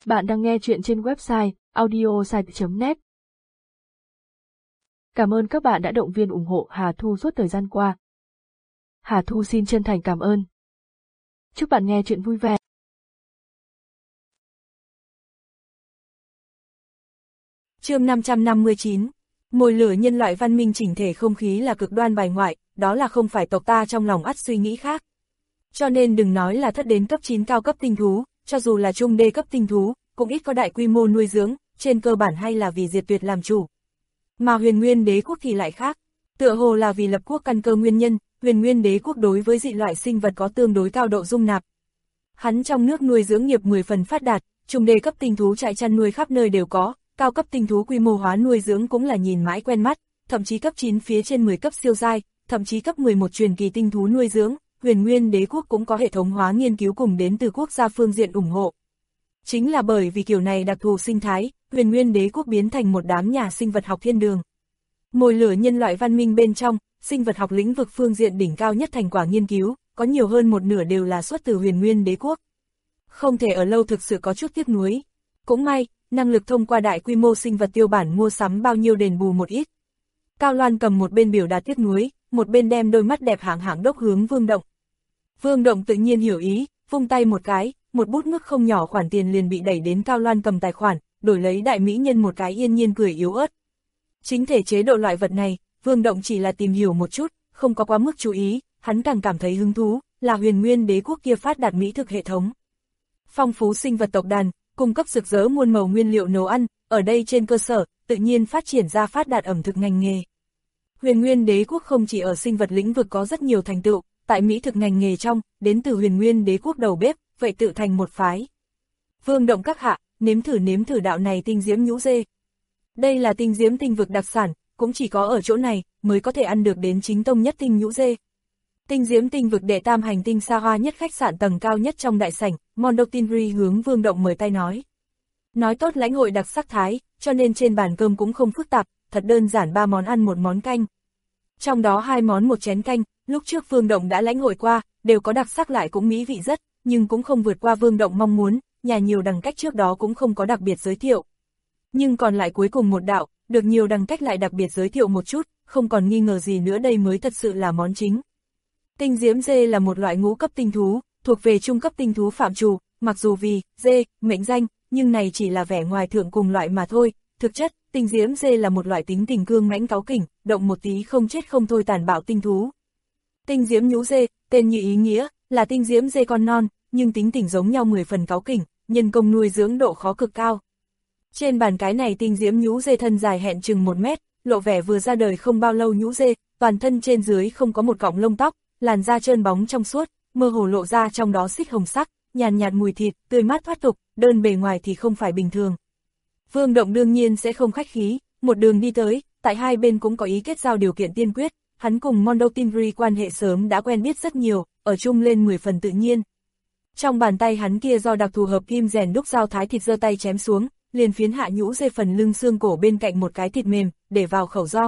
Bạn đang nghe chuyện trên website audiosite.net. Cảm ơn các bạn đã động viên ủng hộ Hà Thu suốt thời gian qua. Hà Thu xin chân thành cảm ơn. Chúc bạn nghe chuyện vui vẻ. Chương 559. Mồi lửa nhân loại văn minh chỉnh thể không khí là cực đoan bài ngoại, đó là không phải tộc ta trong lòng ắt suy nghĩ khác. Cho nên đừng nói là thất đến cấp 9 cao cấp tinh thú, cho dù là trung đê cấp tinh thú, cũng ít có đại quy mô nuôi dưỡng, trên cơ bản hay là vì diệt tuyệt làm chủ. Mà Huyền Nguyên Đế quốc thì lại khác, tựa hồ là vì lập quốc căn cơ nguyên nhân, Huyền Nguyên Đế quốc đối với dị loại sinh vật có tương đối cao độ dung nạp. Hắn trong nước nuôi dưỡng nghiệp 10 phần phát đạt, trung đê cấp tinh thú trại chăn nuôi khắp nơi đều có, cao cấp tinh thú quy mô hóa nuôi dưỡng cũng là nhìn mãi quen mắt, thậm chí cấp 9 phía trên 10 cấp siêu giai, thậm chí cấp 11 truyền kỳ tinh thú nuôi dưỡng, Huyền Nguyên Đế quốc cũng có hệ thống hóa nghiên cứu cùng đến từ quốc gia phương diện ủng hộ. Chính là bởi vì kiểu này đặc thù sinh thái, Huyền Nguyên Đế quốc biến thành một đám nhà sinh vật học thiên đường. Mồi lửa nhân loại văn minh bên trong, sinh vật học lĩnh vực phương diện đỉnh cao nhất thành quả nghiên cứu, có nhiều hơn một nửa đều là xuất từ Huyền Nguyên Đế quốc. Không thể ở lâu thực sự có chút tiếc nuối. Cũng may, năng lực thông qua đại quy mô sinh vật tiêu bản mua sắm bao nhiêu đền bù một ít. Cao Loan cầm một bên biểu đạt tiếc nuối, một bên đem đôi mắt đẹp hạng hạng đốc hướng Vương Động. Vương Động tự nhiên hiểu ý, vung tay một cái, một bút mức không nhỏ khoản tiền liền bị đẩy đến Cao Loan cầm tài khoản, đổi lấy đại mỹ nhân một cái yên nhiên cười yếu ớt. Chính thể chế độ loại vật này, Vương Động chỉ là tìm hiểu một chút, không có quá mức chú ý, hắn càng cảm thấy hứng thú, là Huyền Nguyên Đế quốc kia phát đạt mỹ thực hệ thống. Phong phú sinh vật tộc đàn, cung cấp rực rỡ muôn màu nguyên liệu nấu ăn, ở đây trên cơ sở, tự nhiên phát triển ra phát đạt ẩm thực ngành nghề. Huyền Nguyên Đế quốc không chỉ ở sinh vật lĩnh vực có rất nhiều thành tựu, tại mỹ thực ngành nghề trong, đến từ Huyền Nguyên Đế quốc đầu bếp, vậy tự thành một phái. Vương Động các hạ, nếm thử đạo này tinh diễm nhũ dê. Đây là tinh diễm tinh vực đặc sản, cũng chỉ có ở chỗ này, mới có thể ăn được đến chính tông nhất tinh nhũ dê. Tinh diễm tinh vực đệ tam hành tinh xa hoa nhất khách sạn tầng cao nhất trong đại sảnh, Mondotinri hướng Vương Động mời tay nói. Nói tốt lãnh hội đặc sắc thái, cho nên trên bàn cơm cũng không phức tạp, thật đơn giản 3 món ăn một món canh. Trong đó 2 món một chén canh, lúc trước Vương Động đã lãnh hội qua, đều có đặc sắc lại cũng mỹ vị rất, nhưng cũng không vượt qua Vương Động mong muốn, nhà nhiều đẳng cách trước đó cũng không có đặc biệt giới thiệu. Nhưng còn lại cuối cùng một đạo, được nhiều đẳng cách lại đặc biệt giới thiệu một chút, không còn nghi ngờ gì nữa đây mới thật sự là món chính. Tinh diễm dê là một loại ngũ cấp tinh thú, thuộc về trung cấp tinh thú phạm trù, mặc dù vì dê mệnh danh, nhưng này chỉ là vẻ ngoài thượng cùng loại mà thôi. Thực chất, tinh diễm dê là một loại tính tình cương mãnh cáu kỉnh, động một tí không chết không thôi tàn bạo tinh thú. Tinh diễm nhũ dê, tên như ý nghĩa, là tinh diễm dê con non, nhưng tính tình giống nhau 10 phần cáu kỉnh, nhân công nuôi dưỡng độ khó cực cao. Trên bàn cái này tinh diễm nhũ dê thân dài hẹn chừng 1 mét, lộ vẻ vừa ra đời không bao lâu nhũ dê, toàn thân trên dưới không có một cọng lông tóc, làn da trơn bóng trong suốt, mơ hồ lộ ra trong đó xích hồng sắc, nhàn nhạt mùi thịt, tươi mát thoát tục, đơn bề ngoài thì không phải bình thường. Vương Động đương nhiên sẽ không khách khí, một đường đi tới, tại hai bên cũng có ý kết giao điều kiện tiên quyết, hắn cùng Mondotinri quan hệ sớm đã quen biết rất nhiều, ở chung lên 10 phần tự nhiên. Trong bàn tay hắn kia do đặc thù hợp kim rèn đúc dao thái thịt giơ tay chém xuống, liền phiến hạ nhũ dê phần lưng xương cổ bên cạnh một cái thịt mềm, để vào khẩu do.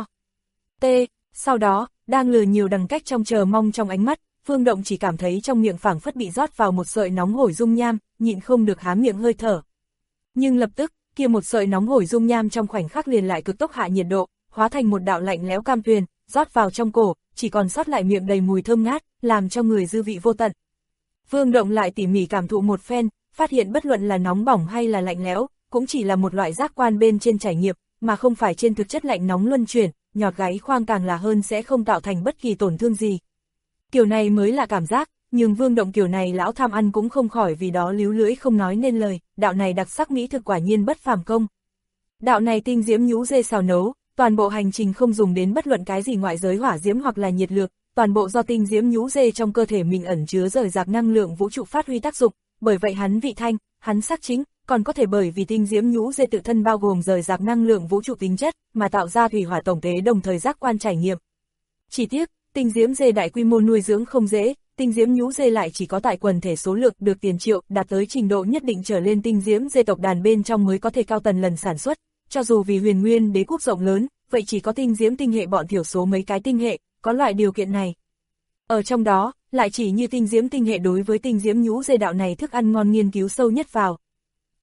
Sau đó, đang lừa nhiều đằng cách trong chờ mong trong ánh mắt, Vương Động chỉ cảm thấy trong miệng phảng phất bị rót vào một sợi nóng hổi dung nham, nhịn không được há miệng hơi thở. Nhưng lập tức, kia một sợi nóng hổi dung nham trong khoảnh khắc liền lại cực tốc hạ nhiệt độ, hóa thành một đạo lạnh lẽo cam tuyền, rót vào trong cổ, chỉ còn sót lại miệng đầy mùi thơm ngát, làm cho người dư vị vô tận. Vương Động lại tỉ mỉ cảm thụ một phen, phát hiện bất luận là nóng bỏng hay là lạnh lẽo, cũng chỉ là một loại giác quan bên trên trải nghiệm, mà không phải trên thực chất lạnh nóng luân chuyển, nhọt gáy khoang càng là hơn sẽ không tạo thành bất kỳ tổn thương gì. Kiểu này mới là cảm giác, nhưng Vương Động kiểu này lão tham ăn cũng không khỏi vì đó líu lưỡi không nói nên lời, đạo này đặc sắc mỹ thực quả nhiên bất phàm công. Đạo này tinh diễm nhũ dê xào nấu, toàn bộ hành trình không dùng đến bất luận cái gì ngoại giới hỏa diễm hoặc là nhiệt lượng, toàn bộ do tinh diễm nhũ dê trong cơ thể mình ẩn chứa rời rạc năng lượng vũ trụ phát huy tác dụng, bởi vậy hắn vị thanh, hắn sắc chính, còn có thể bởi vì tinh diễm nhũ dê tự thân bao gồm rời rạc năng lượng vũ trụ tính chất, mà tạo ra thủy hỏa tổng tế đồng thời giác quan trải nghiệm. Chỉ tiếc, tinh diễm dê đại quy mô nuôi dưỡng không dễ, tinh diễm nhũ dê lại chỉ có tại quần thể số lượng được tiền triệu, đạt tới trình độ nhất định trở lên tinh diễm dê tộc đàn bên trong mới có thể cao tần lần sản xuất, cho dù vì Huyền Nguyên Đế quốc rộng lớn, vậy chỉ có tinh diễm tinh hệ bọn thiểu số mấy cái tinh hệ, có loại điều kiện này. Ở trong đó, lại chỉ như tinh diễm tinh hệ đối với tinh diễm nhũ dê đạo này thức ăn ngon nghiên cứu sâu nhất vào.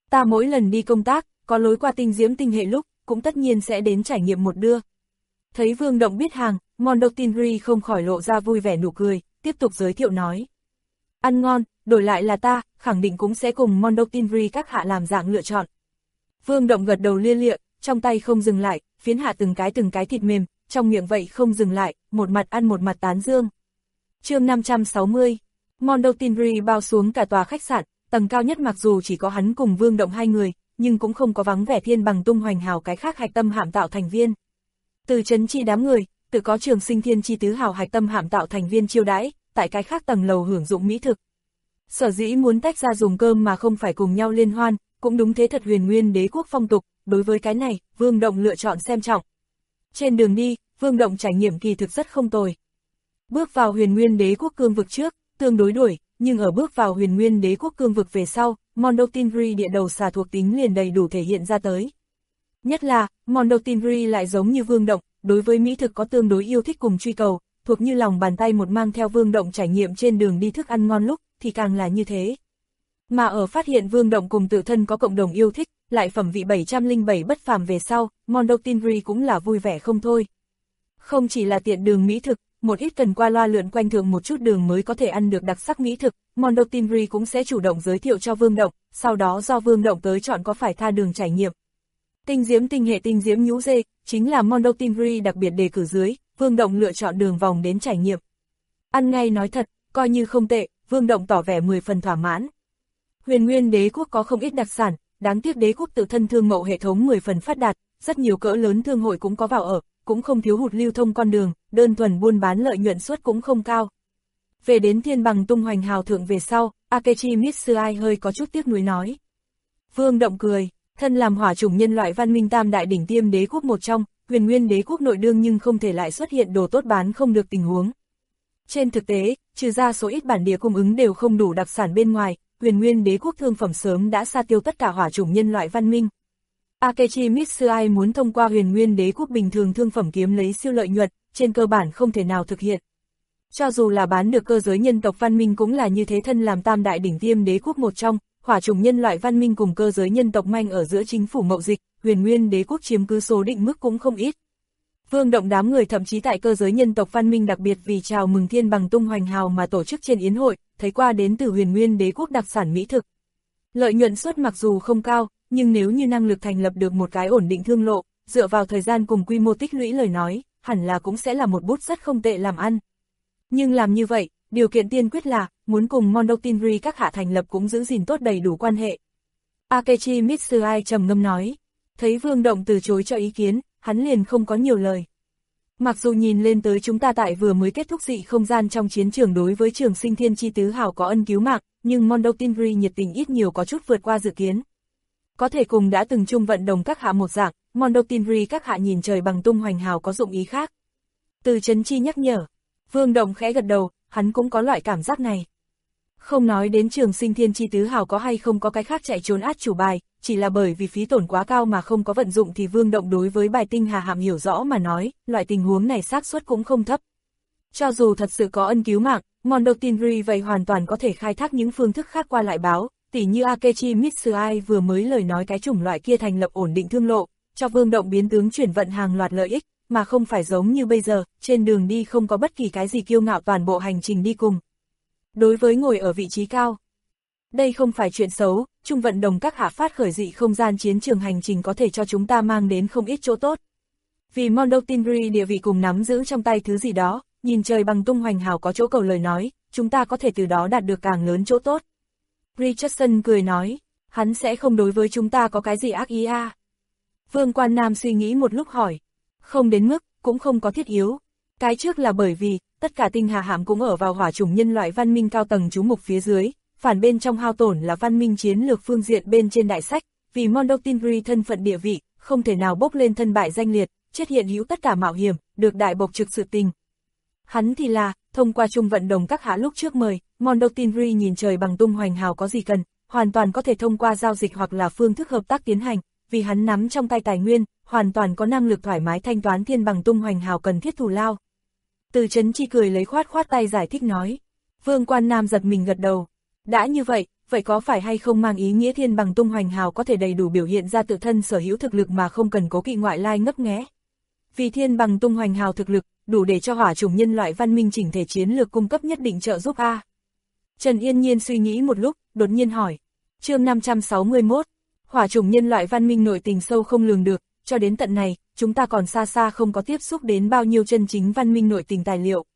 Ta mỗi lần đi công tác, có lối qua tinh diễm tinh hệ lúc, cũng tất nhiên sẽ đến trải nghiệm một đưa. Thấy Vương Động biết hàng, Mondoktinri không khỏi lộ ra vui vẻ nụ cười, tiếp tục giới thiệu nói. Ăn ngon, đổi lại là ta, khẳng định cũng sẽ cùng Mondoktinri các hạ làm dạng lựa chọn. Vương Động gật đầu lia lịa, trong tay không dừng lại, phiến hạ từng cái thịt mềm, trong miệng vậy không dừng lại, một mặt ăn một mặt tán dương. Chương 560, Mondoktinri bao xuống cả tòa khách sạn, tầng cao nhất mặc dù chỉ có hắn cùng Vương Động hai người, nhưng cũng không có vắng vẻ Thiên Bằng Tung Hoành Hào cái khác hạch tâm hạm tạo thành viên. Từ trấn chi đám người, tự có Trường Sinh Thiên Chi tứ hào hạch tâm hạm tạo thành viên chiêu đãi, tại cái khác tầng lầu hưởng dụng mỹ thực. Sở dĩ muốn tách ra dùng cơm mà không phải cùng nhau liên hoan, cũng đúng thế thật Huyền Nguyên Đế quốc phong tục, đối với cái này, Vương Động lựa chọn xem trọng. Trên đường đi, Vương Động trải nghiệm kỳ thực rất không tồi. Bước vào Huyền Nguyên Đế quốc cương vực trước, tương đối đuổi, nhưng ở bước vào Huyền Nguyên Đế quốc cương vực về sau, Mondoktinri địa đầu xà thuộc tính liền đầy đủ thể hiện ra tới. Nhất là, Mondoktinri lại giống như Vương Động, đối với mỹ thực có tương đối yêu thích cùng truy cầu, thuộc như lòng bàn tay một mang theo Vương Động trải nghiệm trên đường đi thức ăn ngon lúc, thì càng là như thế. Mà ở phát hiện Vương Động cùng tự thân có cộng đồng yêu thích, lại phẩm vị 707 bất phàm về sau, Mondoktinri cũng là vui vẻ không thôi. Không chỉ là tiện đường mỹ thực, một ít cần qua loa lượn quanh thường một chút đường mới có thể ăn được đặc sắc mỹ thực, Mondoktinri cũng sẽ chủ động giới thiệu cho Vương Động, sau đó do Vương Động tới chọn có phải tha đường trải nghiệm. Tinh diễm tinh hệ tinh diễm nhũ dê, chính là Mondoktinri đặc biệt đề cử dưới, Vương Động lựa chọn đường vòng đến trải nghiệm. Ăn ngay nói thật, coi như không tệ, Vương Động tỏ vẻ 10 phần thỏa mãn. Huyền Nguyên Đế quốc có không ít đặc sản, đáng tiếc đế quốc tự thân thương mậu hệ thống 10 phần phát đạt, rất nhiều cỡ lớn thương hội cũng có vào ở, cũng không thiếu hụt lưu thông con đường, đơn thuần buôn bán lợi nhuận suất cũng không cao. Về đến Thiên Bằng Tung Hoành Hào thượng về sau, Akechi Mitsuai hơi có chút tiếc nuối nói. Vương Động cười, thân làm hỏa chủng nhân loại văn minh tam đại đỉnh tiêm đế quốc một trong, Huyền Nguyên Đế quốc nội đương nhưng không thể lại xuất hiện đồ tốt bán không được tình huống. Trên thực tế, trừ ra số ít bản địa cung ứng đều không đủ đặc sản bên ngoài, Huyền Nguyên Đế quốc thương phẩm sớm đã sa tiêu tất cả hỏa chủng nhân loại văn minh. Akechi Mitsuai muốn thông qua Huyền Nguyên Đế quốc bình thường thương phẩm kiếm lấy siêu lợi nhuận, trên cơ bản không thể nào thực hiện. Cho dù là bán được cơ giới nhân tộc văn minh cũng là như thế, thân làm tam đại đỉnh tiêm đế quốc một trong, hỏa chủng nhân loại văn minh cùng cơ giới nhân tộc manh ở giữa chính phủ mậu dịch, Huyền Nguyên Đế quốc chiếm cứ số định mức cũng không ít. Vương Động đám người thậm chí tại cơ giới nhân tộc văn minh đặc biệt vì chào mừng Thiên Bằng Tung Hoành Hào mà tổ chức trên yến hội, thấy qua đến từ Huyền Nguyên Đế quốc đặc sản mỹ thực. Lợi nhuận suất mặc dù không cao, nhưng nếu như năng lực thành lập được một cái ổn định thương lộ, dựa vào thời gian cùng quy mô tích lũy lời nói, hẳn là cũng sẽ là một bút rất không tệ làm ăn. Nhưng làm như vậy, điều kiện tiên quyết là, muốn cùng Mondoktinri các hạ thành lập cũng giữ gìn tốt đầy đủ quan hệ. Akechi Mitsuai trầm ngâm nói, thấy Vương Động từ chối cho ý kiến, hắn liền không có nhiều lời. Mặc dù nhìn lên tới chúng ta tại vừa mới kết thúc dị không gian trong chiến trường đối với Trường Sinh Thiên Chi tứ hào có ân cứu mạng, nhưng Mondoktinri nhiệt tình ít nhiều có chút vượt qua dự kiến. Có thể cùng đã từng chung vận đồng các hạ một dạng, Mondoktinri các hạ nhìn Trời Bằng Tung Hoành Hào có dụng ý khác. Từ Trấn Chi nhắc nhở, Vương Động khẽ gật đầu, hắn cũng có loại cảm giác này. Không nói đến Trường Sinh Thiên Chi tứ hào có hay không có cái khác chạy trốn át chủ bài, chỉ là bởi vì phí tổn quá cao mà không có vận dụng thì Vương Động đối với bài tinh hà hạm hiểu rõ mà nói, loại tình huống này xác suất cũng không thấp. Cho dù thật sự có ân cứu mạng, Mondoktinri vậy hoàn toàn có thể khai thác những phương thức khác qua lại báo, tỉ như Akechi Mitsuai vừa mới lời nói cái chủng loại kia thành lập ổn định thương lộ, cho Vương Động biến tướng chuyển vận hàng loạt lợi ích, mà không phải giống như bây giờ, trên đường đi không có bất kỳ cái gì kiêu ngạo toàn bộ hành trình đi cùng. Đối với ngồi ở vị trí cao, đây không phải chuyện xấu, chung vận đồng các hạ phát khởi dị không gian chiến trường hành trình có thể cho chúng ta mang đến không ít chỗ tốt. Vì Mondoktinri địa vị cùng nắm giữ trong tay thứ gì đó, nhìn Trời Bằng Tung Hoành Hào có chỗ cầu lời nói, chúng ta có thể từ đó đạt được càng lớn chỗ tốt. Richardson cười nói, hắn sẽ không đối với chúng ta có cái gì ác ý à? Vương Quan Nam suy nghĩ một lúc hỏi, không đến mức, cũng không có thiết yếu. Cái trước là bởi vì, tất cả tinh hà hạm cũng ở vào hỏa chủng nhân loại văn minh cao tầng trú mục phía dưới, phản bên trong hao tổn là văn minh chiến lược phương diện bên trên đại sách, vì Mondoktinri thân phận địa vị, không thể nào bốc lên thân bại danh liệt, chết hiện hữu tất cả mạo hiểm, được đại bộc trực sự tình. Hắn thì là, thông qua chung vận đồng các hạ lúc trước mời, Mondoktinri nhìn Trời Bằng Tung Hoành Hào có gì cần, hoàn toàn có thể thông qua giao dịch hoặc là phương thức hợp tác tiến hành, vì hắn nắm trong tay tài nguyên, hoàn toàn có năng lực thoải mái thanh toán Thiên Bằng Tung Hoành Hào cần thiết thù lao. Từ Trấn Chi cười lấy khoát tay giải thích nói. Vương Quan Nam giật mình gật đầu. Đã như vậy, vậy có phải hay không mang ý nghĩa thiên bằng tung hoành hào có thể đầy đủ biểu hiện ra tự thân sở hữu thực lực mà không cần cố kỵ ngoại lai ngấp nghé? Vì thiên bằng tung hoành hào thực lực, đủ để cho hỏa chủng nhân loại văn minh chỉnh thể chiến lược cung cấp nhất định trợ giúp a. Trần Yên Nhiên suy nghĩ một lúc, đột nhiên hỏi. Chương 561, hỏa chủng nhân loại văn minh nội tình sâu không lường được, cho đến tận này, chúng ta còn xa xa không có tiếp xúc đến bao nhiêu chân chính văn minh nội tình tài liệu.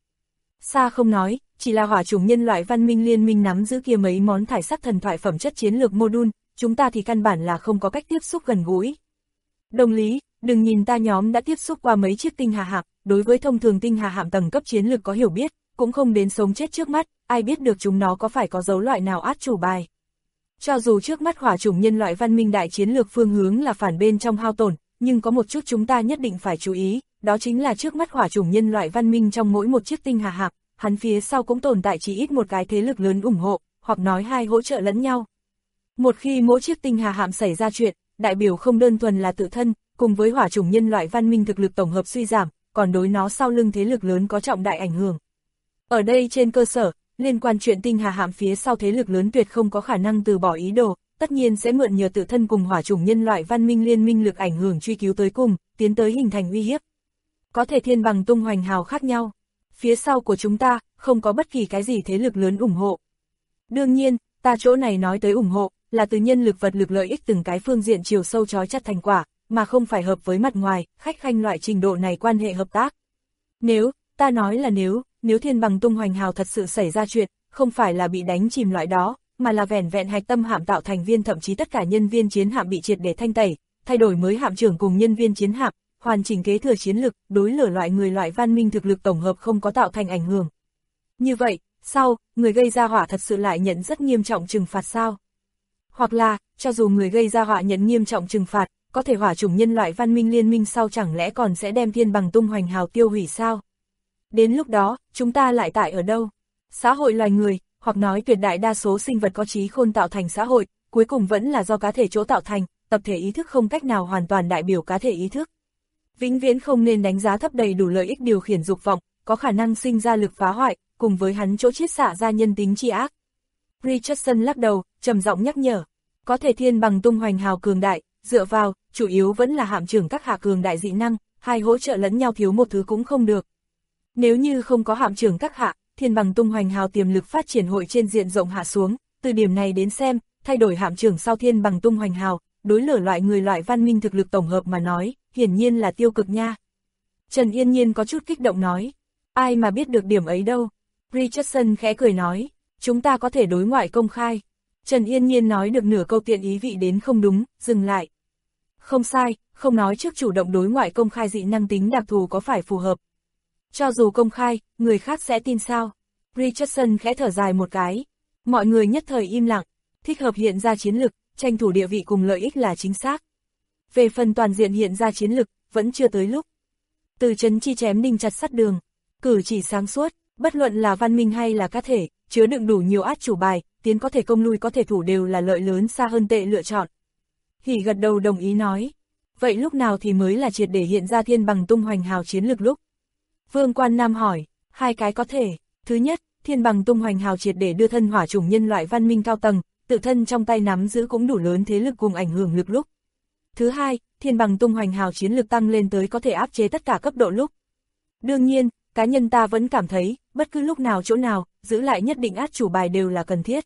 Xa không nói, chỉ là hỏa chủng nhân loại văn minh liên minh nắm giữ kia mấy món thải sắc thần thoại phẩm chất chiến lược module, chúng ta thì căn bản là không có cách tiếp xúc gần gũi. Đồng lý, đừng nhìn ta nhóm đã tiếp xúc qua mấy chiếc tinh hà hạm, đối với thông thường tinh hà hạm tầng cấp chiến lược có hiểu biết, cũng không đến sống chết trước mắt, ai biết được chúng nó có phải có dấu loại nào át chủ bài. Cho dù trước mắt hỏa chủng nhân loại văn minh đại chiến lược phương hướng là phản bên trong hao tổn, nhưng có một chút chúng ta nhất định phải chú ý, đó chính là trước mắt hỏa chủng nhân loại văn minh trong mỗi một chiếc tinh hà hạm, hắn phía sau cũng tồn tại chỉ ít một cái thế lực lớn ủng hộ, hoặc nói hai hỗ trợ lẫn nhau. Một khi mỗi chiếc tinh hà hạm xảy ra chuyện, đại biểu không đơn thuần là tự thân, cùng với hỏa chủng nhân loại văn minh thực lực tổng hợp suy giảm, còn đối nó sau lưng thế lực lớn có trọng đại ảnh hưởng. Ở đây trên cơ sở, liên quan chuyện tinh hà hạm phía sau thế lực lớn tuyệt không có khả năng từ bỏ ý đồ, tất nhiên sẽ mượn nhờ tự thân cùng hỏa chủng nhân loại văn minh liên minh lực ảnh hưởng truy cứu tới cùng, tiến tới hình thành uy hiếp. Có thể thiên bằng tung hoành hào khác nhau. Phía sau của chúng ta, không có bất kỳ cái gì thế lực lớn ủng hộ. Đương nhiên, ta chỗ này nói tới ủng hộ, là từ nhân lực vật lực lợi ích từng cái phương diện chiều sâu chói chặt thành quả, mà không phải hợp với mặt ngoài, khách khanh loại trình độ này quan hệ hợp tác. Nếu, ta nói là nếu thiên bằng tung hoành hào thật sự xảy ra chuyện, không phải là bị đánh chìm loại đó, mà là vẻn vẹn hạch tâm hạm tạo thành viên thậm chí tất cả nhân viên chiến hạm bị triệt để thanh tẩy, thay đổi mới hạm trưởng cùng nhân viên chiến hạm, hoàn chỉnh kế thừa chiến lực, đối lửa loại người loại văn minh thực lực tổng hợp không có tạo thành ảnh hưởng. Như vậy, sau, người gây ra họa thật sự lại nhận rất nghiêm trọng trừng phạt sao? Hoặc là, cho dù người gây ra họa nhận nghiêm trọng trừng phạt, có thể hỏa chủng nhân loại văn minh liên minh sau chẳng lẽ còn sẽ đem thiên bằng tung hoành hào tiêu hủy sao? Đến lúc đó, chúng ta lại tại ở đâu? Xã hội loài người, hoặc nói tuyệt đại đa số sinh vật có trí khôn tạo thành xã hội, cuối cùng vẫn là do cá thể chỗ tạo thành, tập thể ý thức không cách nào hoàn toàn đại biểu cá thể ý thức. Vĩnh viễn không nên đánh giá thấp đầy đủ lợi ích điều khiển dục vọng, có khả năng sinh ra lực phá hoại, cùng với hắn chỗ chiết xạ ra nhân tính tri ác. Richardson lắc đầu, trầm giọng nhắc nhở, có thể thiên bằng tung hoành hào cường đại, dựa vào, chủ yếu vẫn là hạm trưởng các hạ cường đại dị năng, hai hỗ trợ lẫn nhau thiếu một thứ cũng không được. Nếu như không có hạm trưởng các hạ, thiên bằng tung hoành hào tiềm lực phát triển hội trên diện rộng hạ xuống, từ điểm này đến xem, thay đổi hạm trưởng sau thiên bằng tung hoành hào, đối lửa loại người loại văn minh thực lực tổng hợp mà nói, hiển nhiên là tiêu cực nha. Trần Yên Nhiên có chút kích động nói, ai mà biết được điểm ấy đâu. Richardson khẽ cười nói, chúng ta có thể đối ngoại công khai. Trần Yên Nhiên nói được nửa câu tiện ý vị đến không đúng, dừng lại. Không sai, không nói trước chủ động đối ngoại công khai dị năng tính đặc thù có phải phù hợp. Cho dù công khai, người khác sẽ tin sao? Richardson khẽ thở dài một cái. Mọi người nhất thời im lặng, thích hợp hiện ra chiến lực, tranh thủ địa vị cùng lợi ích là chính xác. Về phần toàn diện hiện ra chiến lực, vẫn chưa tới lúc. Từ Trấn Chi chém đinh chặt sắt đường, cử chỉ sáng suốt, bất luận là văn minh hay là cá thể, chứa đựng đủ nhiều át chủ bài, tiến có thể công lui có thể thủ đều là lợi lớn xa hơn tệ lựa chọn. Hỉ gật đầu đồng ý nói. Vậy lúc nào thì mới là triệt để hiện ra thiên bằng tung hoành hào chiến lực lúc? Vương Quan Nam hỏi, hai cái có thể. Thứ nhất, thiên bằng tung hoành hào triệt để đưa thân hỏa chủng nhân loại văn minh cao tầng, tự thân trong tay nắm giữ cũng đủ lớn thế lực cùng ảnh hưởng lực lúc. Thứ hai, thiên bằng tung hoành hào chiến lực tăng lên tới có thể áp chế tất cả cấp độ lúc. Đương nhiên, cá nhân ta vẫn cảm thấy, bất cứ lúc nào chỗ nào, giữ lại nhất định át chủ bài đều là cần thiết.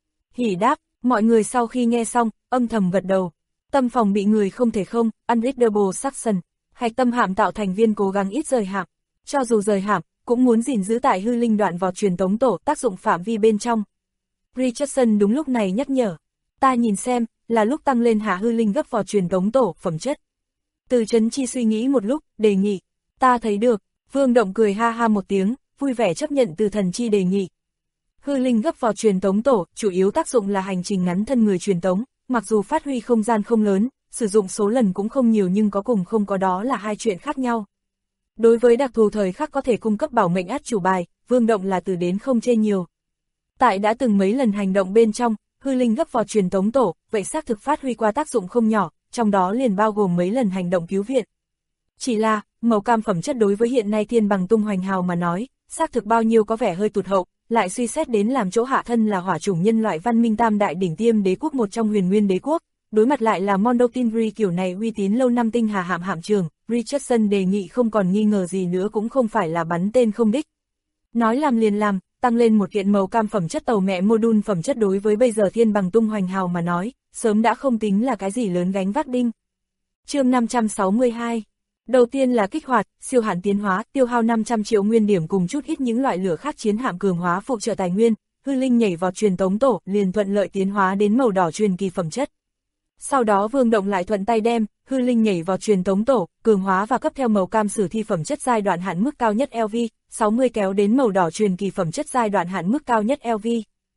Hỉ đáp, mọi người sau khi nghe xong, âm thầm gật đầu. Tâm phòng bị người không thể không, unreadable suction, hạch tâm hạm tạo thành viên cố gắng ít rời hạm. Cho dù rời hạm, cũng muốn gìn giữ tại hư linh đoạn vỏ truyền tống tổ tác dụng phạm vi bên trong. Richardson đúng lúc này nhắc nhở. Ta nhìn xem, là lúc tăng lên hạ hư linh gấp vỏ truyền tống tổ phẩm chất. Từ Trấn Chi suy nghĩ một lúc, đề nghị. Ta thấy được. Vương Động cười ha ha một tiếng, vui vẻ chấp nhận Từ Thần Chi đề nghị. Hư linh gấp vỏ truyền tống tổ, chủ yếu tác dụng là hành trình ngắn thân người truyền tống, mặc dù phát huy không gian không lớn, sử dụng số lần cũng không nhiều nhưng có cùng không có đó là hai chuyện khác nhau. Đối với đặc thù thời khắc có thể cung cấp bảo mệnh át chủ bài, Vương Động là từ đến không chê nhiều. Tại đã từng mấy lần hành động bên trong, hư linh gấp vỏ truyền tống tổ, vậy xác thực phát huy qua tác dụng không nhỏ, trong đó liền bao gồm mấy lần hành động cứu viện. Chỉ là, màu cam phẩm chất đối với hiện nay thiên bằng tung hoành hào mà nói, xác thực bao nhiêu có vẻ hơi tụt hậu, lại suy xét đến làm chỗ hạ thân là hỏa chủng nhân loại văn minh tam đại đỉnh tiêm đế quốc một trong Huyền Nguyên đế quốc, đối mặt lại là Mondo Tinri kiểu này uy tín lâu năm tinh hà hạm trưởng, Richardson đề nghị không còn nghi ngờ gì nữa cũng không phải là bắn tên không đích. Nói làm liền làm, tăng lên một kiện màu cam phẩm chất tàu mẹ module phẩm chất đối với bây giờ Thiên Bằng Tung Hoành Hào mà nói, sớm đã không tính là cái gì lớn gánh vác đinh. Chương 562. Đầu tiên là kích hoạt, siêu hạn tiến hóa, tiêu hao 500 triệu nguyên điểm cùng chút ít những loại lửa khác chiến hạm cường hóa phụ trợ tài nguyên, hư linh nhảy vọt truyền tống tổ, liền thuận lợi tiến hóa đến màu đỏ truyền kỳ phẩm chất. Sau đó Vương Động lại thuận tay đem hư linh nhảy vọt truyền tống tổ, cường hóa và cấp theo màu cam sử thi phẩm chất giai đoạn hạn mức cao nhất LV, 60 kéo đến màu đỏ truyền kỳ phẩm chất giai đoạn hạn mức cao nhất LV.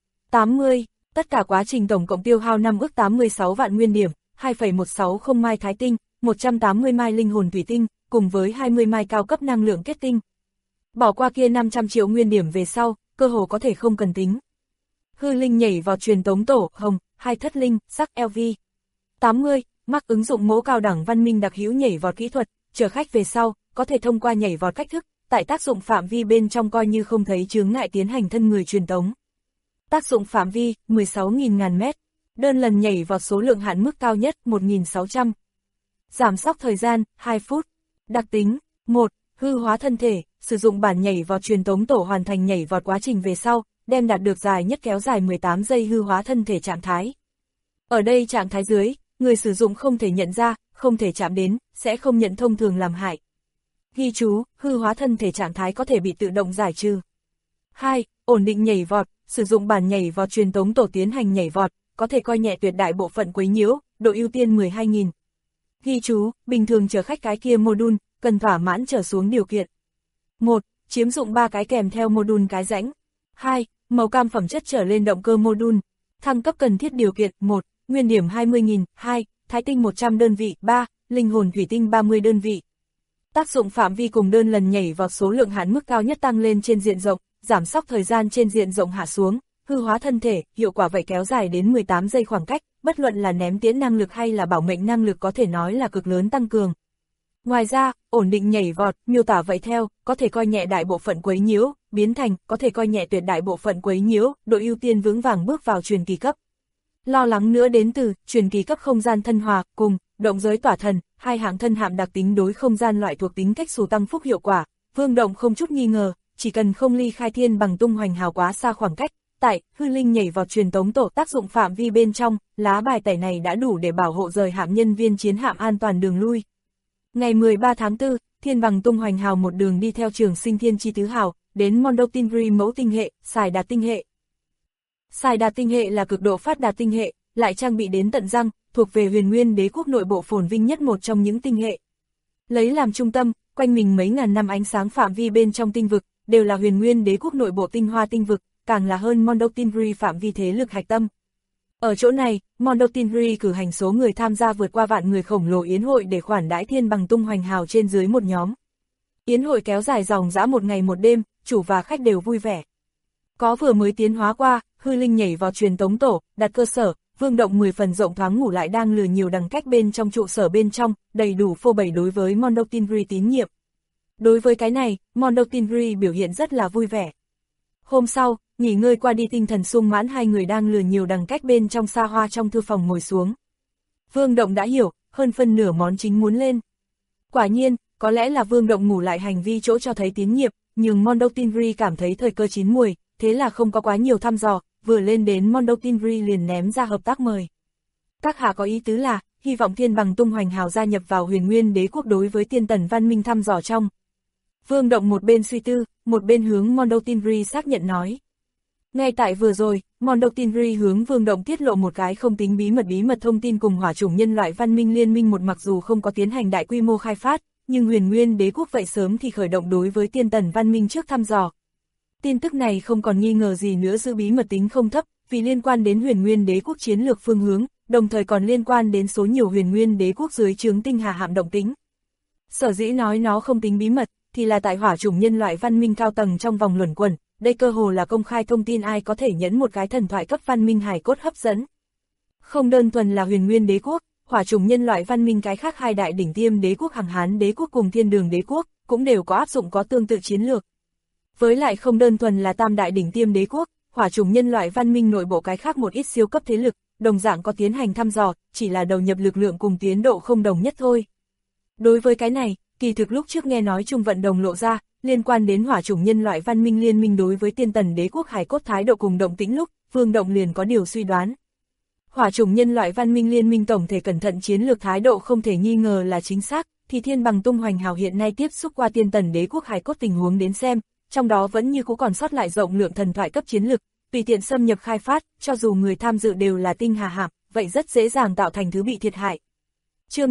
80, tất cả quá trình tổng cộng tiêu hao 5 ức 86 vạn nguyên điểm, 2,160 mai thái tinh, 180 mai linh hồn thủy tinh, cùng với 20 mai cao cấp năng lượng kết tinh. Bỏ qua kia 500 triệu nguyên điểm về sau, cơ hồ có thể không cần tính. Hư linh nhảy vào truyền tống tổ, hồng, 2 thất linh, sắc LV. 80, mắc ứng dụng mẫu cao đẳng văn minh đặc hữu nhảy vọt kỹ thuật, chở khách về sau, có thể thông qua nhảy vọt cách thức, tại tác dụng phạm vi bên trong coi như không thấy chướng ngại tiến hành thân người truyền tống. Tác dụng phạm vi, 16.000 ngàn mét. Đơn lần nhảy vọt số lượng hạn mức cao nhất, 1.600. Giảm sóc thời gian, 2 phút. Đặc tính, 1. Hư hóa thân thể, sử dụng bản nhảy vọt truyền tống tổ hoàn thành nhảy vọt quá trình về sau, đem đạt được dài nhất kéo dài 18 giây hư hóa thân thể trạng thái. Ở đây trạng thái dưới, người sử dụng không thể nhận ra, không thể chạm đến, sẽ không nhận thông thường làm hại. Ghi chú, hư hóa thân thể trạng thái có thể bị tự động giải trừ. 2. Ổn định nhảy vọt, sử dụng bản nhảy vọt truyền tống tổ tiến hành nhảy vọt, có thể coi nhẹ tuyệt đại bộ phận quấy nhiễu, độ ưu tiên 12.000. Ghi chú, bình thường chở khách cái kia module, cần thỏa mãn trở xuống điều kiện. 1. Chiếm dụng 3 cái kèm theo module cái rãnh. 2. Màu cam phẩm chất trở lên động cơ module. Thăng cấp cần thiết điều kiện. 1. Nguyên điểm 20.000. 2. Thái tinh 100 đơn vị. 3. Linh hồn thủy tinh 30 đơn vị. Tác dụng phạm vi cùng đơn lần nhảy vào số lượng hạn mức cao nhất tăng lên trên diện rộng, giảm sóc thời gian trên diện rộng hạ xuống, hư hóa thân thể, hiệu quả vậy kéo dài đến 18 giây khoảng cách, bất luận là ném tiễn năng lực hay là bảo mệnh năng lực có thể nói là cực lớn tăng cường. Ngoài ra, ổn định nhảy vọt, miêu tả vậy theo, có thể coi nhẹ đại bộ phận quấy nhiễu, biến thành, có thể coi nhẹ tuyệt đại bộ phận quấy nhiễu, độ ưu tiên vững vàng bước vào truyền kỳ cấp. Lo lắng nữa đến từ, truyền kỳ cấp không gian thân hòa, cùng, động giới tỏa thần, hai hạng thân hạm đặc tính đối không gian loại thuộc tính cách xù tăng phúc hiệu quả, Vương Động không chút nghi ngờ, chỉ cần không ly khai Thiên Bằng Tung Hoành Hào quá xa khoảng cách, tại, hư linh nhảy vào truyền tống tổ tác dụng phạm vi bên trong, lá bài tẩy này đã đủ để bảo hộ rời hạm nhân viên chiến hạm an toàn đường lui. Ngày 13 tháng 4, Thiên Bằng Tung Hoành Hào một đường đi theo Trường Sinh Thiên Chi Tứ Hào, đến Mondo Tinri mẫu tinh hệ, Xài Đạt tinh hệ. Xài Đạt tinh hệ là cực độ phát đạt tinh hệ, lại trang bị đến tận răng, thuộc về Huyền Nguyên đế quốc nội bộ phồn vinh nhất một trong những tinh hệ. Lấy làm trung tâm, quanh mình mấy ngàn năm ánh sáng phạm vi bên trong tinh vực, đều là Huyền Nguyên đế quốc nội bộ tinh hoa tinh vực, càng là hơn Mondo Tinri phạm vi thế lực hạch tâm. Ở chỗ này, Mondo Tinri cử hành số người tham gia vượt qua vạn người khổng lồ yến hội để khoản đãi Thiên Bằng Tung Hoành Hào trên dưới một nhóm. Yến hội kéo dài dòng dã một ngày một đêm, chủ và khách đều vui vẻ. Có vừa mới tiến hóa qua, hư linh nhảy vào truyền tống tổ, đặt cơ sở, Vương Động 10 phần rộng thoáng ngủ lại đang lừa nhiều đằng cách bên trong trụ sở bên trong, đầy đủ phô bày đối với Mondo Tinri tín nhiệm. Đối với cái này, Mondo Tinri biểu hiện rất là vui vẻ. Hôm sau, nghỉ ngơi qua đi tinh thần sung mãn hai người đang lừa nhiều đằng cách bên trong xa hoa trong thư phòng ngồi xuống. Vương Động đã hiểu, hơn phân nửa món chính muốn lên. Quả nhiên, có lẽ là Vương Động ngủ lại hành vi chỗ cho thấy tín nhiệm, nhưng Mondo Tinri cảm thấy thời cơ chín muồi, thế là không có quá nhiều thăm dò, vừa lên đến Mondo Tinri liền ném ra hợp tác mời. Các hạ có ý tứ là, hy vọng Thiên Bằng Tung Hoành Hào gia nhập vào Huyền Nguyên đế quốc đối với Tiên Tần văn minh thăm dò trong. Vương Động một bên suy tư, một bên hướng Mondo Tinri xác nhận nói. Ngay tại vừa rồi, Mondo Tinri hướng Vương Động tiết lộ một cái không tính bí mật thông tin cùng hỏa chủng nhân loại văn minh liên minh một mặc dù không có tiến hành đại quy mô khai phát, nhưng Huyền Nguyên đế quốc vậy sớm thì khởi động đối với Tiên Tần văn minh trước thăm dò. Tin tức này không còn nghi ngờ gì nữa giữ bí mật tính không thấp, vì liên quan đến Huyền Nguyên đế quốc chiến lược phương hướng, đồng thời còn liên quan đến số nhiều Huyền Nguyên đế quốc dưới trướng tinh hà hạm động tính. Sở dĩ nói nó không tính bí mật, thì là tại hỏa chủng nhân loại văn minh cao tầng trong vòng luẩn quẩn, đây cơ hồ là công khai thông tin ai có thể nhẫn một cái thần thoại cấp văn minh hài cốt hấp dẫn. Không đơn thuần là Huyền Nguyên đế quốc, hỏa chủng nhân loại văn minh cái khác hai đại đỉnh tiêm đế quốc Hằng Hán đế quốc cùng Thiên Đường đế quốc, cũng đều có áp dụng có tương tự chiến lược. Với lại không đơn thuần là tam đại đỉnh tiêm đế quốc, hỏa chủng nhân loại văn minh nội bộ cái khác một ít siêu cấp thế lực, đồng dạng có tiến hành thăm dò, chỉ là đầu nhập lực lượng cùng tiến độ không đồng nhất thôi. Đối với cái này, kỳ thực lúc trước nghe nói Trung Vận Đồng lộ ra, liên quan đến hỏa chủng nhân loại văn minh liên minh đối với tiên tần đế quốc hải cốt thái độ cùng động tĩnh lúc, Vương Động liền có điều suy đoán. Hỏa chủng nhân loại văn minh liên minh tổng thể cẩn thận chiến lược thái độ không thể nghi ngờ là chính xác, thì Thiên Bằng Tung Hoành Hào hiện nay tiếp xúc qua tiên tần đế quốc hải cốt tình huống đến xem, trong đó vẫn như cũ còn sót lại rộng lượng thần thoại cấp chiến lực, tùy tiện xâm nhập khai phát, cho dù người tham dự đều là tinh hà hạm, vậy rất dễ dàng tạo thành thứ bị thiệt hại. Chương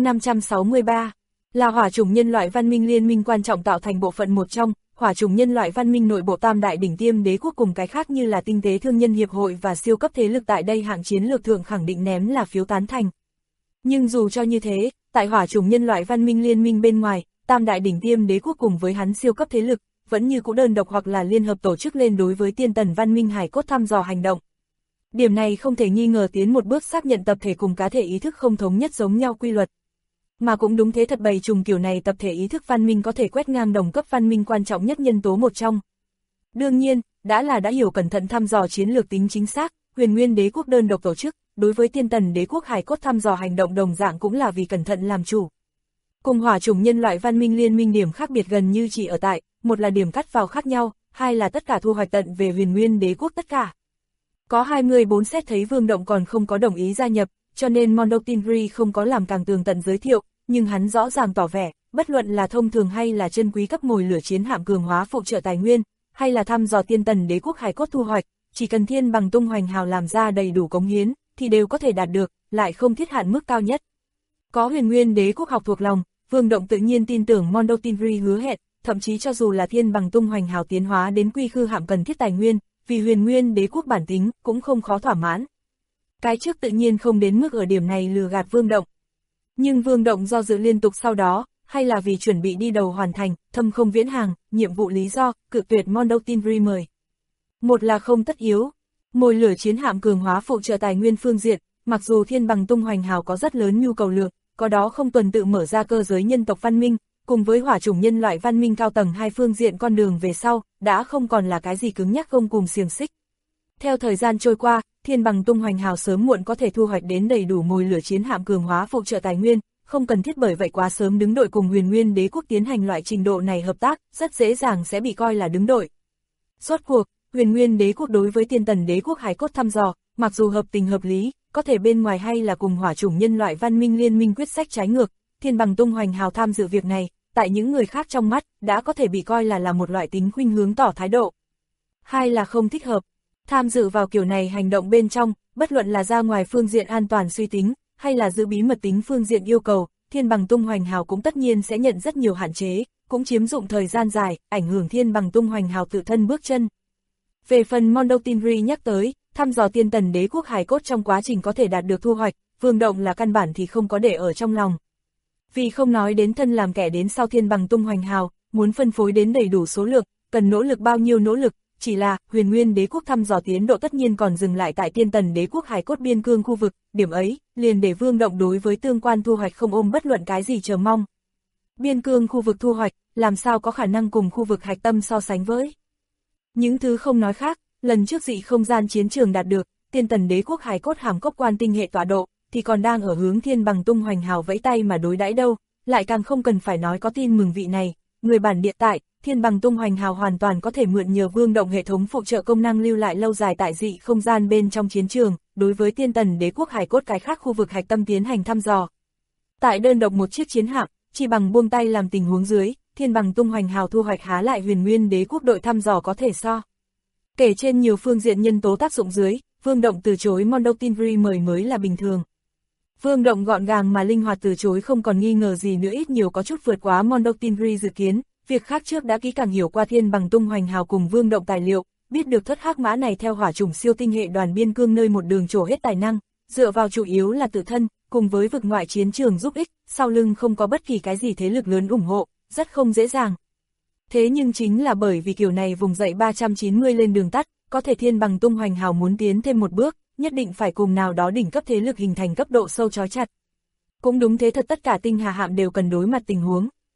563 là hỏa chủng nhân loại văn minh liên minh quan trọng tạo thành bộ phận một trong, hỏa chủng nhân loại văn minh nội bộ tam đại đỉnh tiêm đế quốc cùng cái khác như là tinh tế thương nhân hiệp hội và siêu cấp thế lực tại đây hạng chiến lược thượng khẳng định ném là phiếu tán thành. Nhưng dù cho như thế, tại hỏa chủng nhân loại văn minh liên minh bên ngoài, tam đại đỉnh tiêm đế quốc cùng với hắn siêu cấp thế lực, vẫn như cũ đơn độc hoặc là liên hợp tổ chức lên đối với tiên tần văn minh hải cốt thăm dò hành động. Điểm này không thể nghi ngờ tiến một bước xác nhận tập thể cùng cá thể ý thức không thống nhất giống nhau quy luật. Mà cũng đúng thế thật bầy trùng kiểu này tập thể ý thức văn minh có thể quét ngang đồng cấp văn minh quan trọng nhất nhân tố một trong. Đương nhiên, đã hiểu cẩn thận thăm dò chiến lược tính chính xác, Huyền Nguyên đế quốc đơn độc tổ chức, đối với tiên tần đế quốc hải cốt thăm dò hành động đồng dạng cũng là vì cẩn thận làm chủ. Cùng hỏa chủng nhân loại văn minh liên minh điểm khác biệt gần như chỉ ở tại, một là điểm cắt vào khác nhau, hai là tất cả thu hoạch tận về Huyền Nguyên đế quốc tất cả. Có 24 xét thấy Vương Động còn không có đồng ý gia nhập, cho nên Mondo Tinri không có làm càng tường tận giới thiệu, nhưng hắn rõ ràng tỏ vẻ, bất luận là thông thường hay là chân quý cấp mồi lửa chiến hạm cường hóa phụ trợ tài nguyên, hay là thăm dò tiên tần đế quốc hải cốt thu hoạch, chỉ cần Thiên Bằng Tung Hoành Hào làm ra đầy đủ cống hiến, thì đều có thể đạt được, lại không thiết hạn mức cao nhất. Có Huyền Nguyên đế quốc học thuộc lòng, Vương Động tự nhiên tin tưởng Mondo Tinri hứa hẹn, thậm chí cho dù là Thiên Bằng Tung Hoành Hào tiến hóa đến quy khư hạm cần thiết tài nguyên, vì Huyền Nguyên đế quốc bản tính cũng không khó thỏa mãn. Cái trước tự nhiên không đến mức ở điểm này lừa gạt Vương Động. Nhưng Vương Động do dự liên tục sau đó, hay là vì chuẩn bị đi đầu hoàn thành, thâm không viễn hàng, nhiệm vụ lý do, cự tuyệt Mondo Tinri mời. Một là không tất yếu, mồi lửa chiến hạm cường hóa phụ trợ tài nguyên phương diện, mặc dù Thiên Bằng Tung Hoành Hào có rất lớn nhu cầu lượng, có đó không tuần tự mở ra cơ giới nhân tộc văn minh, cùng với hỏa chủng nhân loại văn minh cao tầng hai phương diện con đường về sau, đã không còn là cái gì cứng nhắc không cùng xiềng xích. Theo thời gian trôi qua, Thiên Bằng Tung Hoành Hào sớm muộn có thể thu hoạch đến đầy đủ mồi lửa chiến hạm cường hóa phụ trợ tài nguyên, không cần thiết bởi vậy quá sớm đứng đội cùng Huyền Nguyên đế quốc tiến hành loại trình độ này hợp tác, rất dễ dàng sẽ bị coi là đứng đội. Rốt cuộc, Huyền Nguyên đế quốc đối với tiên tần đế quốc hải cốt thăm dò, mặc dù hợp tình hợp lý, có thể bên ngoài hay là cùng hỏa chủng nhân loại văn minh liên minh quyết sách trái ngược, Thiên Bằng Tung Hoành Hào tham dự việc này, tại những người khác trong mắt, đã có thể bị coi là một loại tính khuynh hướng tỏ thái độ. Hai là không thích hợp. Tham dự vào kiểu này hành động bên trong, bất luận là ra ngoài phương diện an toàn suy tính, hay là giữ bí mật tính phương diện yêu cầu, Thiên Bằng Tung Hoành Hào cũng tất nhiên sẽ nhận rất nhiều hạn chế, cũng chiếm dụng thời gian dài, ảnh hưởng Thiên Bằng Tung Hoành Hào tự thân bước chân. Về phần Mondo Tinri nhắc tới, thăm dò tiên tần đế quốc hải cốt trong quá trình có thể đạt được thu hoạch, Vương Động là căn bản thì không có để ở trong lòng. Vì không nói đến thân làm kẻ đến sau Thiên Bằng Tung Hoành Hào, muốn phân phối đến đầy đủ số lượng, cần nỗ lực bao nhiêu nỗ lực, chỉ là Huyền Nguyên đế quốc thăm dò tiến độ tất nhiên còn dừng lại tại tiên tần đế quốc hải cốt biên cương khu vực, điểm ấy, liền để Vương Động đối với tương quan thu hoạch không ôm bất luận cái gì chờ mong. Biên cương khu vực thu hoạch, làm sao có khả năng cùng khu vực hạch tâm so sánh với. Những thứ không nói khác, lần trước dị không gian chiến trường đạt được, tiên tần đế quốc hải cốt hàm cốc quan tinh hệ tọa độ, thì còn đang ở hướng Thiên Bằng Tung Hoành Hào vẫy tay mà đối đãi đâu, lại càng không cần phải nói có tin mừng vị này, người bản địa tại, Thiên Bằng Tung Hoành Hào hoàn toàn có thể mượn nhờ Vương Động hệ thống phụ trợ công năng lưu lại lâu dài tại dị không gian bên trong chiến trường, đối với tiên tần đế quốc hải cốt cái khác khu vực hạch tâm tiến hành thăm dò. Tại đơn độc một chiếc chiến hạm, chỉ bằng buông tay làm tình huống dưới, Thiên Bằng Tung Hoành Hào thu hoạch há lại Huyền Nguyên đế quốc đội thăm dò có thể so. Kể trên nhiều phương diện nhân tố tác dụng dưới, Vương Động từ chối Mondo Tinri mời mới là bình thường. Vương Động gọn gàng mà linh hoạt từ chối không còn nghi ngờ gì nữa, ít nhiều có chút vượt quá Mondo Tinri dự kiến, việc khác trước đã kỹ càng hiểu qua Thiên Bằng Tung Hoành Hào cùng Vương Động tài liệu, biết được thất hắc mã này theo hỏa chủng siêu tinh hệ đoàn biên cương nơi một đường trổ hết tài năng, dựa vào chủ yếu là tự thân, cùng với vực ngoại chiến trường giúp ích, sau lưng không có bất kỳ cái gì thế lực lớn ủng hộ, rất không dễ dàng. Thế nhưng chính là bởi vì kiểu này vùng dậy 390 lên đường tắt, có thể Thiên Bằng Tung Hoành Hào muốn tiến thêm một bước, nhất định phải cùng nào đó đỉnh cấp thế lực hình thành cấp độ sâu chói chặt. Cũng đúng thế thật, tất cả tinh hà hạm đều cần đối mặt tình huống.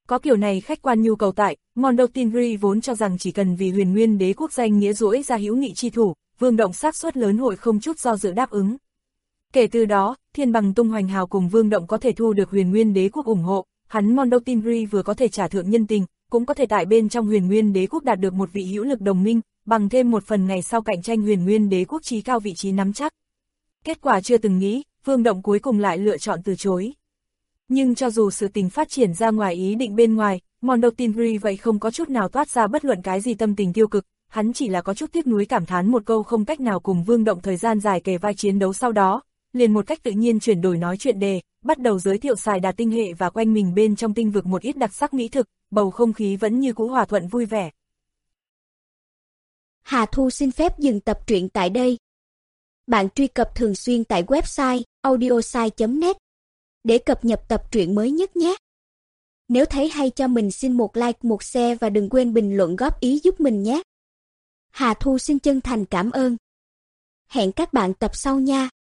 Có kiểu này khách quan nhu cầu tại, Mondotiri vốn cho rằng chỉ cần vì Huyền Nguyên Đế quốc danh nghĩa duỗi ra hữu nghị chi thủ, Vương Động xác suất lớn hội không chút do dự đáp ứng. Kể từ đó, thiên bằng tung hoành hào cùng Vương Động có thể thu được Huyền Nguyên Đế quốc ủng hộ, hắn Mondotiri vừa có thể trả thượng nhân tình, cũng có thể tại bên trong Huyền Nguyên Đế quốc đạt được một vị hữu lực đồng minh, bằng thêm một phần ngày sau cạnh tranh Huyền Nguyên Đế quốc chí cao vị trí nắm chắc. Kết quả chưa từng nghĩ, Vương Động cuối cùng lại lựa chọn từ chối. Nhưng cho dù sự tình phát triển ra ngoài ý định bên ngoài, Mondotiri vậy không có chút nào toát ra bất luận cái gì tâm tình tiêu cực, hắn chỉ là có chút tiếc nuối cảm thán một câu không cách nào cùng Vương Động thời gian dài kề vai chiến đấu sau đó, liền một cách tự nhiên chuyển đổi nói chuyện đề, bắt đầu giới thiệu Sài Đà tinh hệ và quanh mình bên trong tinh vực một ít đặc sắc mỹ thực, bầu không khí vẫn như cũ hòa thuận vui vẻ. Hà Thu xin phép dừng tập truyện tại đây. Bạn truy cập thường xuyên tại website audiosai.net để cập nhật tập truyện mới nhất nhé. Nếu thấy hay cho mình xin một like, một share và đừng quên bình luận góp ý giúp mình nhé. Hà Thu xin chân thành cảm ơn. Hẹn các bạn tập sau nha.